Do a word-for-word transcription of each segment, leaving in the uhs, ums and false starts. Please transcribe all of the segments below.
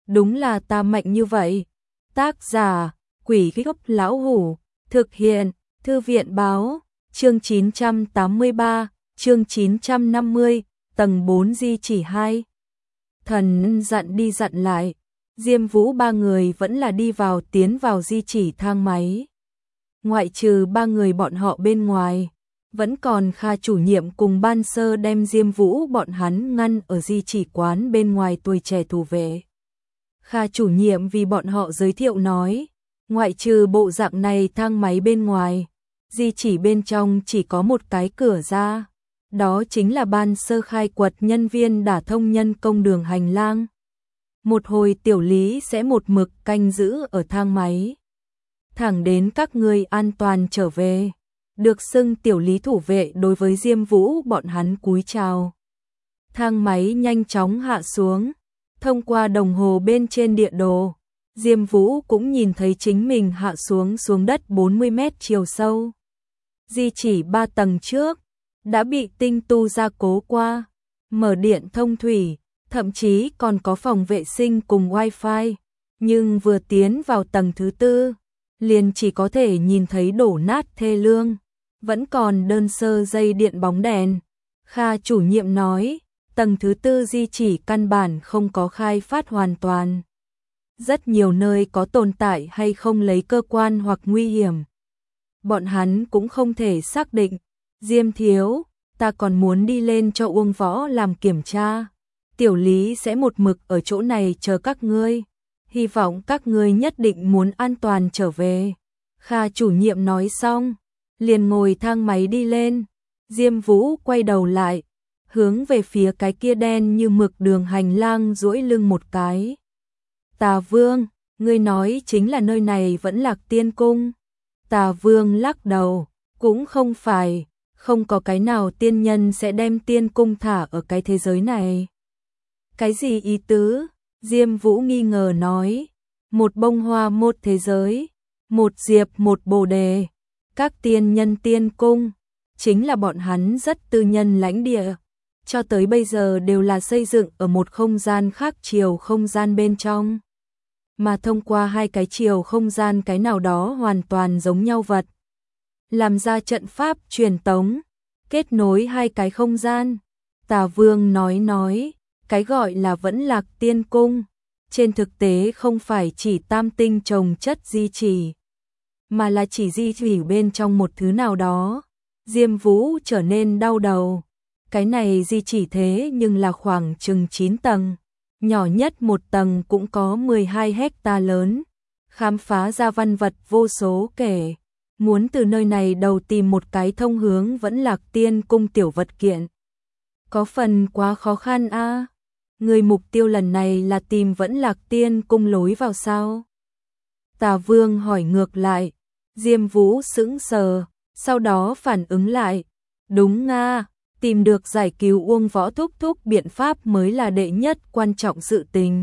đúng là ta mạnh như vậy. Tác giả, Quỷ Gốc Lão Hủ, thực hiện, Thư viện Báo, chương chín trăm tám mươi ba, chương chín trăm năm mươi, tầng bốn di chỉ hai. Thần dặn đi dặn lại, Diêm Vũ ba người vẫn là đi vào tiến vào di chỉ thang máy. Ngoại trừ ba người bọn họ bên ngoài, vẫn còn Kha chủ nhiệm cùng Ban Sơ đem Diêm Vũ bọn hắn ngăn ở di chỉ quán bên ngoài tuổi trẻ thủ vệ. Kha chủ nhiệm vì bọn họ giới thiệu nói, ngoại trừ bộ dạng này thang máy bên ngoài, di chỉ bên trong chỉ có một cái cửa ra, đó chính là Ban Sơ khai quật nhân viên đả thông nhân công đường hành lang. Một hồi tiểu lý sẽ một mực canh giữ ở thang máy, thẳng đến các ngươi an toàn trở về. Được xưng tiểu lý thủ vệ đối với Diêm Vũ bọn hắn cúi chào. Thang máy nhanh chóng hạ xuống, thông qua đồng hồ bên trên địa đồ, Diêm Vũ cũng nhìn thấy chính mình hạ xuống xuống đất bốn mươi mét chiều sâu. Di chỉ ba tầng trước đã bị tinh tu gia cố qua, mở điện thông thủy, thậm chí còn có phòng vệ sinh cùng wifi, nhưng vừa tiến vào tầng thứ tư, liền chỉ có thể nhìn thấy đổ nát thê lương, vẫn còn đơn sơ dây điện bóng đèn. Kha chủ nhiệm nói, tầng thứ tư di chỉ căn bản không có khai phát hoàn toàn. Rất nhiều nơi có tồn tại hay không lấy cơ quan hoặc nguy hiểm. Bọn hắn cũng không thể xác định. Diêm thiếu, ta còn muốn đi lên cho Uông Võ làm kiểm tra. Tiểu lý sẽ một mực ở chỗ này chờ các ngươi. Hy vọng các ngươi nhất định muốn an toàn trở về. Kha chủ nhiệm nói xong, liền ngồi thang máy đi lên. Diêm Vũ quay đầu lại, hướng về phía cái kia đen như mực đường hành lang duỗi lưng một cái. Tà Vương, ngươi nói chính là nơi này vẫn Lạc Tiên Cung. Tà Vương lắc đầu, cũng không phải, không có cái nào tiên nhân sẽ đem tiên cung thả ở cái thế giới này. Cái gì ý tứ? Diêm Vũ nghi ngờ nói, một bông hoa một thế giới, một diệp một bồ đề, các tiên nhân tiên cung, chính là bọn hắn rất tư nhân lãnh địa, cho tới bây giờ đều là xây dựng ở một không gian khác chiều không gian bên trong, mà thông qua hai cái chiều không gian cái nào đó hoàn toàn giống nhau vật, làm ra trận pháp truyền tống, kết nối hai cái không gian. Tà Vương nói nói, cái gọi là vẫn Lạc Tiên Cung, trên thực tế không phải chỉ tam tinh trồng chất di chỉ, mà là chỉ di chỉ bên trong một thứ nào đó. Diêm Vũ trở nên đau đầu. Cái này di chỉ thế nhưng là khoảng chừng chín tầng, nhỏ nhất một tầng cũng có mười hai hecta lớn, khám phá ra văn vật vô số kể. Muốn từ nơi này đầu tìm một cái thông hướng vẫn Lạc Tiên Cung tiểu vật kiện, có phần quá khó khăn a. À? Người mục tiêu lần này là tìm vẫn Lạc Tiên Cung lối vào sao? Tà Vương hỏi ngược lại. Diêm Vũ sững sờ, sau đó phản ứng lại. Đúng nga, tìm được giải cứu Uông Võ thúc thúc biện pháp mới là đệ nhất quan trọng sự tình.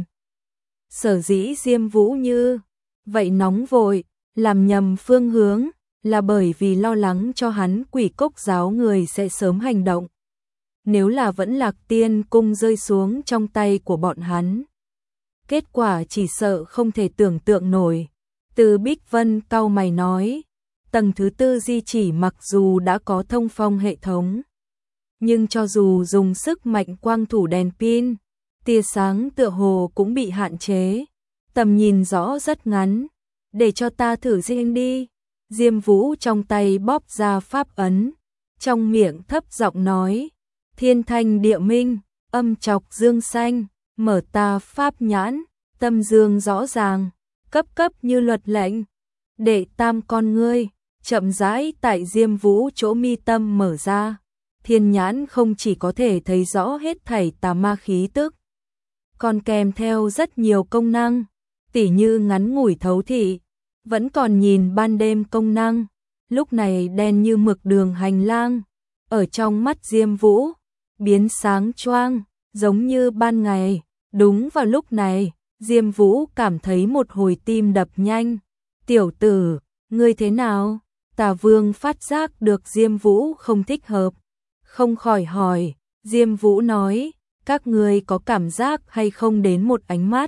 Sở dĩ Diêm Vũ như vậy nóng vội, làm nhầm phương hướng, là bởi vì lo lắng cho hắn Quỷ Cốc giáo người sẽ sớm hành động. Nếu là vẫn Lạc Tiên Cung rơi xuống trong tay của bọn hắn, kết quả chỉ sợ không thể tưởng tượng nổi. Từ Bích Vân cau mày nói, tầng thứ tư di chỉ mặc dù đã có thông phong hệ thống, nhưng cho dù dùng sức mạnh quang thủ đèn pin, tia sáng tựa hồ cũng bị hạn chế, tầm nhìn rõ rất ngắn. Để cho ta thử riêng đi. Diêm Vũ trong tay bóp ra pháp ấn, trong miệng thấp giọng nói, thiên thanh địa minh, âm chọc dương xanh, mở ta pháp nhãn, tâm dương rõ ràng, cấp cấp như luật lệnh. Để tam con ngươi, chậm rãi tại Diêm Vũ chỗ mi tâm mở ra. Thiên nhãn không chỉ có thể thấy rõ hết thảy tà ma khí tức, còn kèm theo rất nhiều công năng, tỉ như ngắn ngủi thấu thị, vẫn còn nhìn ban đêm công năng. Lúc này đen như mực đường hành lang, ở trong mắt Diêm Vũ, biến sáng choang, giống như ban ngày. Đúng vào lúc này, Diêm Vũ cảm thấy một hồi tim đập nhanh. Tiểu tử, ngươi thế nào? Tà Vương phát giác được Diêm Vũ không thích hợp, không khỏi hỏi. Diêm Vũ nói, các ngươi có cảm giác hay không đến một ánh mắt,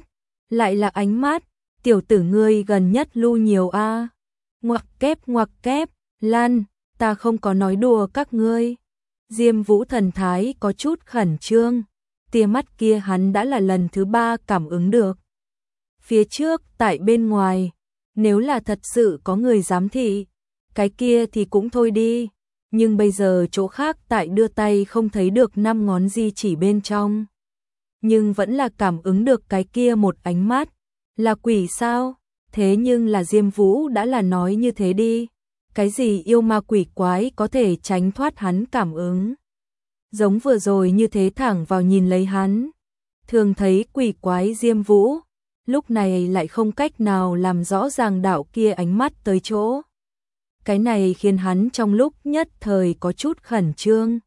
Lại là ánh mắt, tiểu tử ngươi gần nhất lưu nhiều a. À. Ngoặc kép ngoặc kép, Lan, ta không có nói đùa các ngươi. Diêm Vũ thần thái có chút khẩn trương, tia mắt kia hắn đã là lần thứ ba cảm ứng được. Phía trước, tại bên ngoài, nếu là thật sự có người giám thị, cái kia thì cũng thôi đi, nhưng bây giờ chỗ khác tại đưa tay không thấy được năm ngón di chỉ bên trong. Nhưng vẫn là cảm ứng được cái kia một ánh mắt, là quỷ sao? Thế nhưng là Diêm Vũ đã là nói như thế đi. Cái gì yêu ma quỷ quái có thể tránh thoát hắn cảm ứng. Giống vừa rồi như thế thẳng vào nhìn lấy hắn. Thường thấy quỷ quái Diêm Vũ, lúc này lại không cách nào làm rõ ràng đạo kia ánh mắt tới chỗ. Cái này khiến hắn trong lúc nhất thời có chút khẩn trương.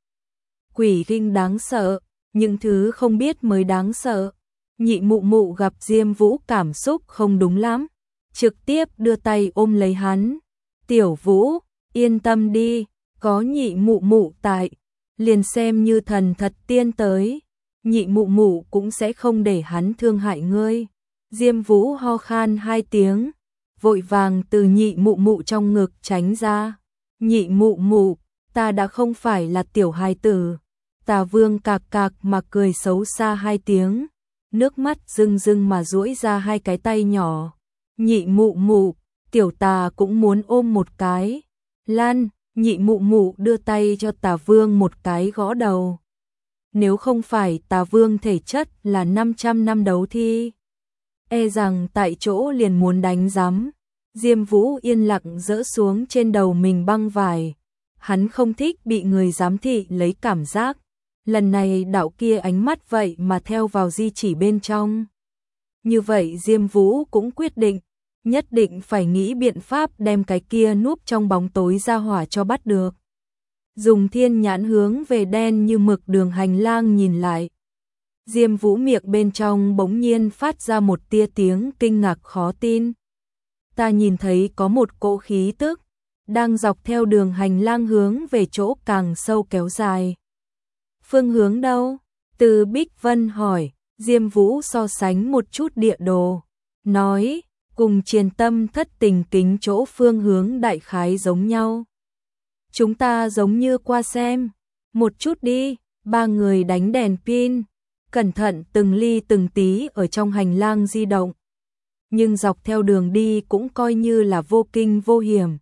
Quỷ kinh đáng sợ, những thứ không biết mới đáng sợ. Nhị mụ mụ gặp Diêm Vũ cảm xúc không đúng lắm, trực tiếp đưa tay ôm lấy hắn. Tiểu Vũ, yên tâm đi, có nhị mụ mụ tại, liền xem như thần thật tiên tới, nhị mụ mụ cũng sẽ không để hắn thương hại ngươi. Diêm Vũ ho khan hai tiếng, vội vàng từ nhị mụ mụ trong ngực tránh ra. Nhị mụ mụ, ta đã không phải là tiểu hài tử. Tà Vương cạc cạc mà cười xấu xa hai tiếng, nước mắt rưng rưng mà duỗi ra hai cái tay nhỏ. Nhị mụ mụ, tiểu Tà cũng muốn ôm một cái. Lan, nhị mụ mụ đưa tay cho Tà Vương một cái gõ đầu. Nếu không phải Tà Vương thể chất là năm trăm năm đấu thi, e rằng tại chỗ liền muốn đánh giám. Diêm Vũ yên lặng dỡ xuống trên đầu mình băng vải. Hắn không thích bị người giám thị lấy cảm giác. Lần này đạo kia ánh mắt vậy mà theo vào di chỉ bên trong. Như vậy Diêm Vũ cũng quyết định, nhất định phải nghĩ biện pháp đem cái kia núp trong bóng tối ra hỏa cho bắt được. Dùng thiên nhãn hướng về đen như mực đường hành lang nhìn lại. Diêm Vũ miệng bên trong bỗng nhiên phát ra một tia tiếng kinh ngạc khó tin. Ta nhìn thấy có một cỗ khí tức đang dọc theo đường hành lang hướng về chỗ càng sâu kéo dài. Phương hướng đâu? Từ Bích Vân hỏi. Diêm Vũ so sánh một chút địa đồ, nói, cùng Triền Tâm thất tình kính chỗ phương hướng đại khái giống nhau. Chúng ta giống như qua xem, một chút đi. Ba người đánh đèn pin, cẩn thận từng ly từng tí ở trong hành lang di động. Nhưng dọc theo đường đi cũng coi như là vô kinh vô hiểm.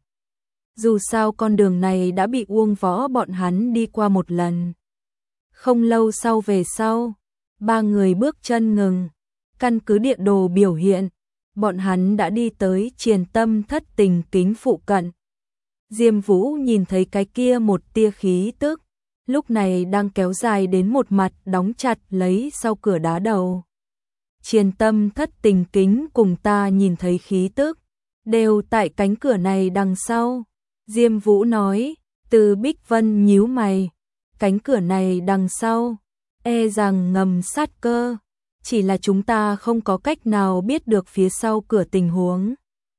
Dù sao con đường này đã bị Uông Võ bọn hắn đi qua một lần. Không lâu sau về sau, ba người bước chân ngừng, căn cứ địa đồ biểu hiện, bọn hắn đã đi tới Triền Tâm thất tình kính phụ cận. Diêm Vũ nhìn thấy cái kia một tia khí tức, lúc này đang kéo dài đến một mặt đóng chặt lấy sau cửa đá đầu. Triền Tâm thất tình kính cùng ta nhìn thấy khí tức, đều tại cánh cửa này đằng sau. Diêm Vũ nói. Từ Bích Vân nhíu mày, cánh cửa này đằng sau, e rằng ngầm sát cơ, chỉ là chúng ta không có cách nào biết được phía sau cửa tình huống.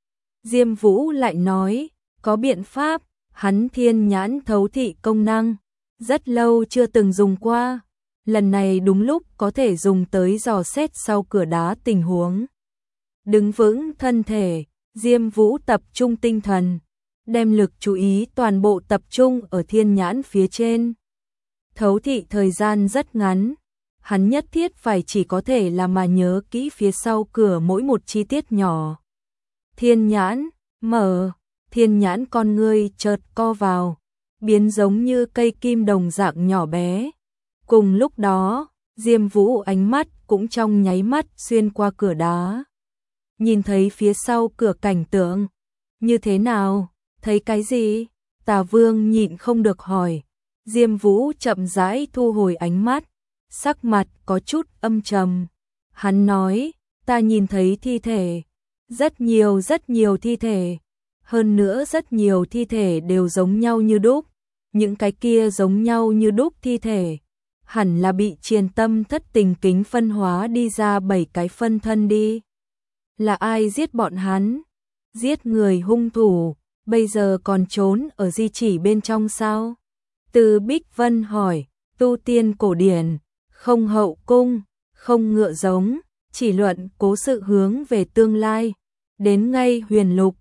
Diêm Vũ lại nói, có biện pháp, hắn thiên nhãn thấu thị công năng, rất lâu chưa từng dùng qua, lần này đúng lúc có thể dùng tới dò xét sau cửa đá tình huống. Đứng vững thân thể, Diêm Vũ tập trung tinh thần, đem lực chú ý toàn bộ tập trung ở thiên nhãn phía trên. Thấu thị thời gian rất ngắn, hắn nhất thiết phải chỉ có thể là mà nhớ kỹ phía sau cửa mỗi một chi tiết nhỏ. Thiên nhãn, mở, thiên nhãn con ngươi chợt co vào, biến giống như cây kim đồng dạng nhỏ bé. Cùng lúc đó, Diêm Vũ ánh mắt cũng trong nháy mắt xuyên qua cửa đá. Nhìn thấy phía sau cửa cảnh tượng, như thế nào, thấy cái gì? Tà Vương nhịn không được hỏi. Diêm Vũ chậm rãi thu hồi ánh mắt, sắc mặt có chút âm trầm. Hắn nói, ta nhìn thấy thi thể, rất nhiều rất nhiều thi thể, hơn nữa rất nhiều thi thể đều giống nhau như đúc. Những cái kia giống nhau như đúc thi thể, hẳn là bị Triền Tâm thất tình kính phân hóa đi ra bảy cái phân thân đi. Là ai giết bọn hắn? Giết người hung thủ, bây giờ còn trốn ở di chỉ bên trong sao? Từ Bích Vân hỏi, tu tiên cổ điển, không hậu cung, không ngựa giống, chỉ luận cố sự hướng về tương lai. Đến ngay huyền lục,